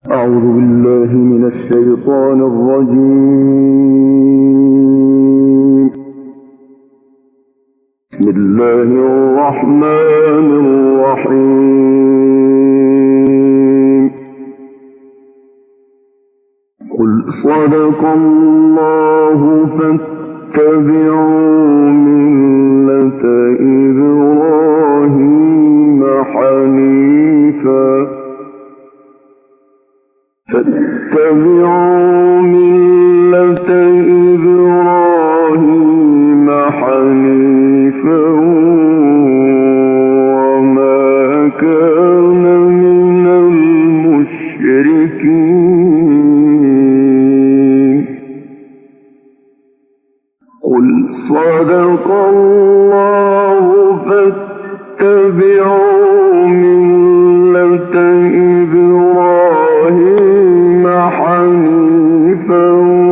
أعوذ بالله من الشيطان الرجيم. بسم الله الرحمن الرحيم. قل صدق الله فاتبعوا ملة إبراهيم حنيفا فاتبعوا ملة إبراهيم حنيفا وما كان من المشركين. قل صدق الله فاتبعوا ملة إبراهيم حنيفا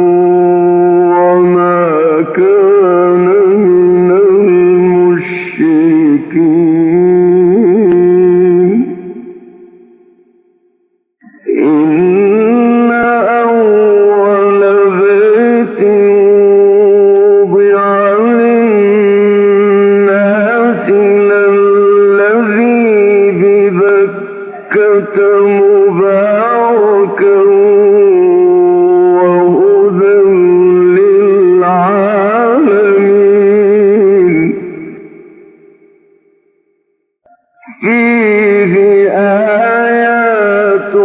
وما كان من المشركين. إن أول بيت وضع للناس للذي ببكة مباركا وهدى للعالمين. فيه آيات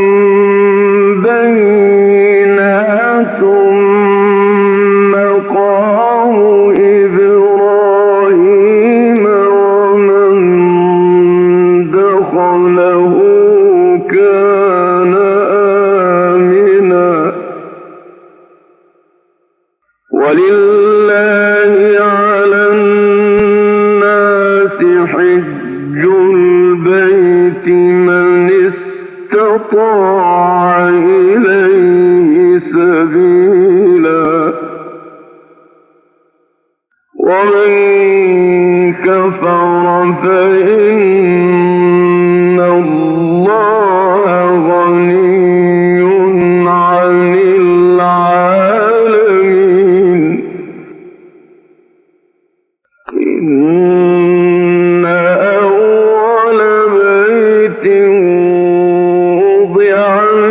بينات مقام إبراهيم ومن دخله كان آمنا. ولله على الناس حج البيت من استطاع إليه سبيلا ومن كفر فإن الله غني عن العالمين. إن أول بيت وضع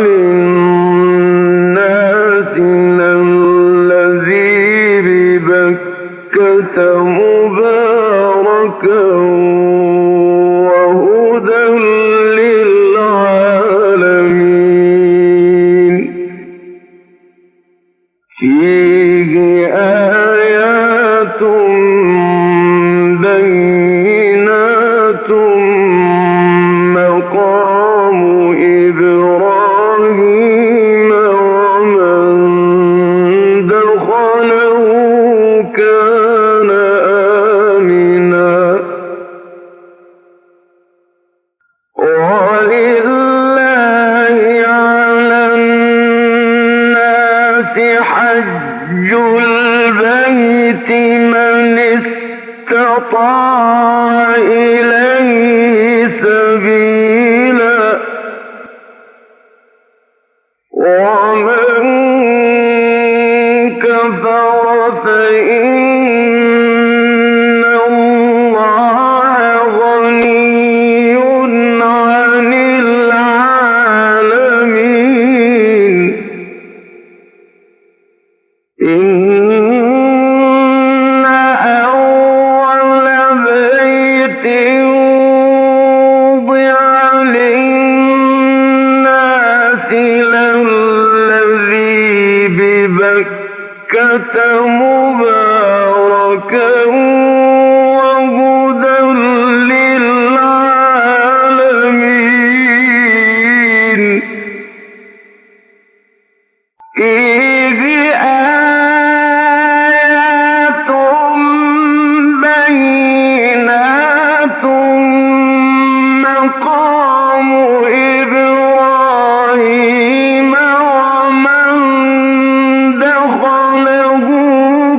للناس للذي ببكة مباركا وهدى للعالمين. فيه آيات بينات مقام إبراهيم ومن دخله كان آمنا. ولله على الناس حج البيت من استطاع إليه سبيلا ومن كفر فإن الله غني عن العالمين. إن أول بيت وضع للناس للذي ببكة مباركا وهدى للعالمين. فيه آيات بينات مقام إبراهيم ومن دخله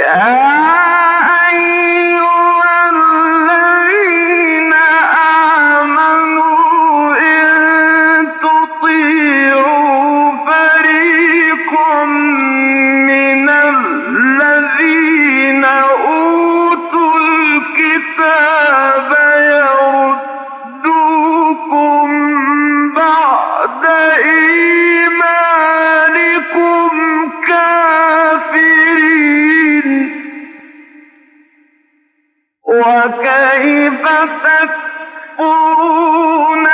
وكيف تكفرون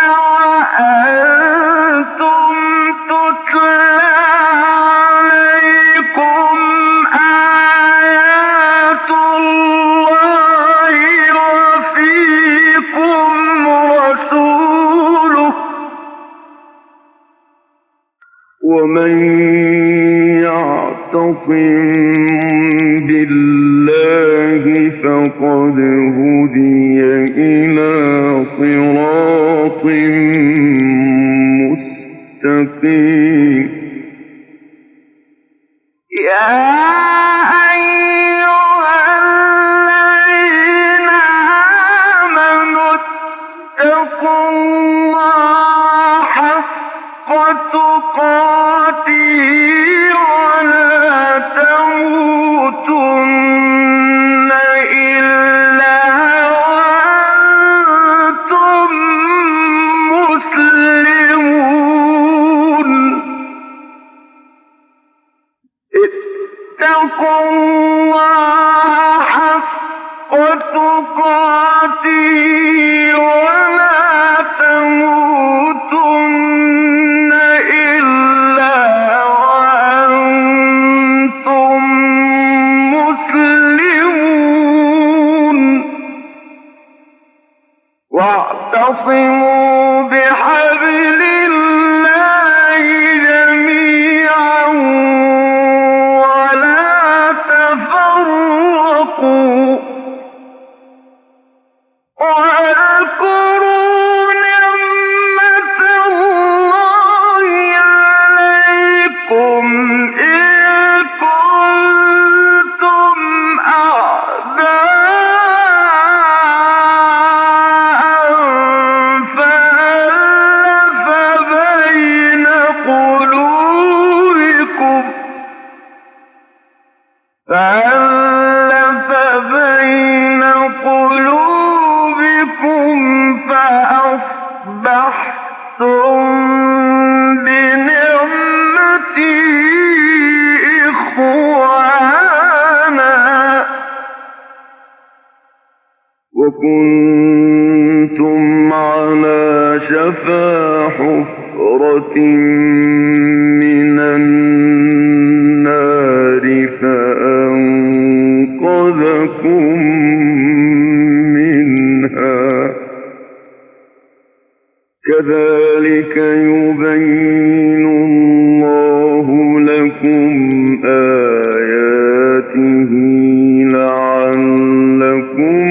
وأنتم تتلى عليكم آيات الله وفيكم رسوله ومن يعتصم بالله فقد هدي إلى صراط مستقيم يا أيها الذين آمنوا اتقوا الله حق تقاته ولا تموتن إلا وأنتم مسلمون اتقوا الله حق تقاته ولا تموتن إلا وأنتم مسلمون واعتصموا بحبل الله جميعا ولا تفرقوا واذكروا نعمة الله عليكم إذ كنتم أعداء فألف بين قلوبكم فأصبحتم بنعمته إخوانا وكنتم على شفا حفرة من النار فأنقذكم منها كذلك يبين الله لكم آياته لعلكم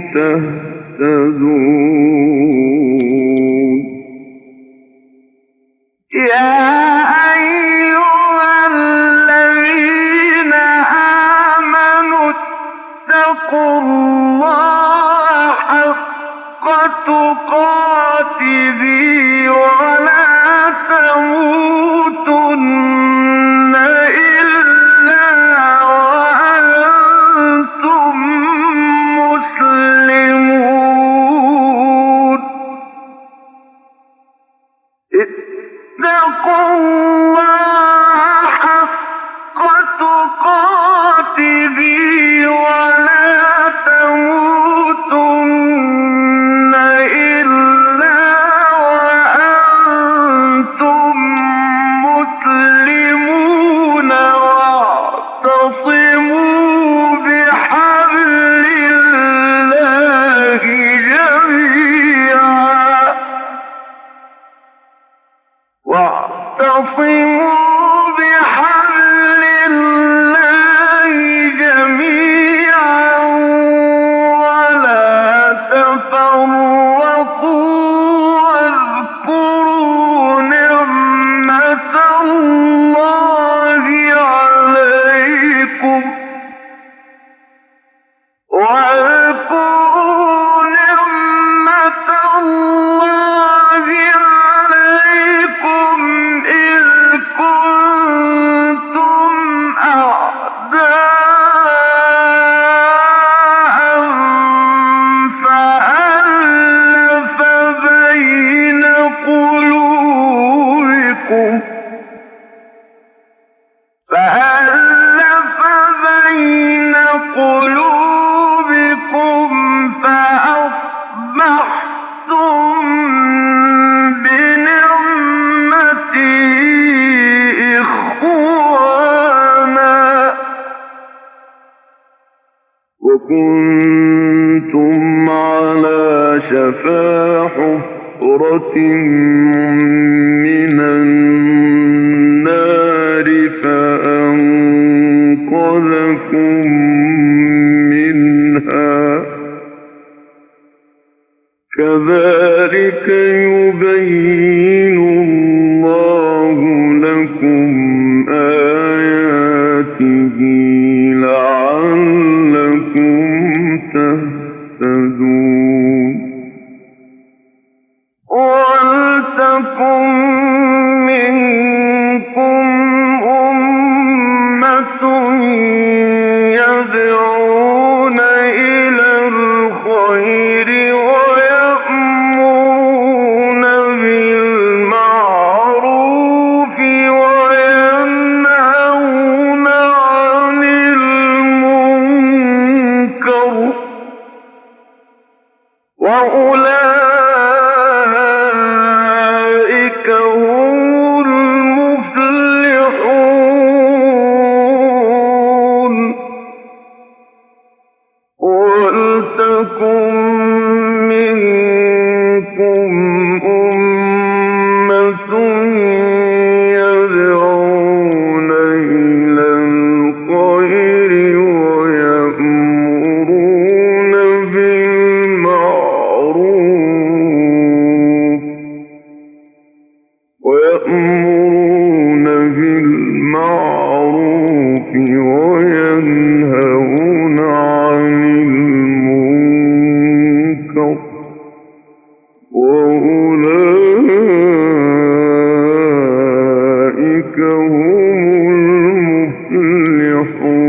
تهتدون يا أيها الذين آمنوا اتقوا الله حق تقاته ولا تموتن إلا وكنتم على شفا حفرة من النار فأنقذكم منها كذلك يبين الله لكم آياته لعلكم تهتدون ولتكن منكم أمة يدعون إلى الخير ويأمرون بالمعروف وينهون عن المنكر وأولئك هم المفلحون ولتكن منكم أمة يدعون إلى الخير ويأمرون بالمعروف وينهون عن المنكر وأولئك هم المفلحون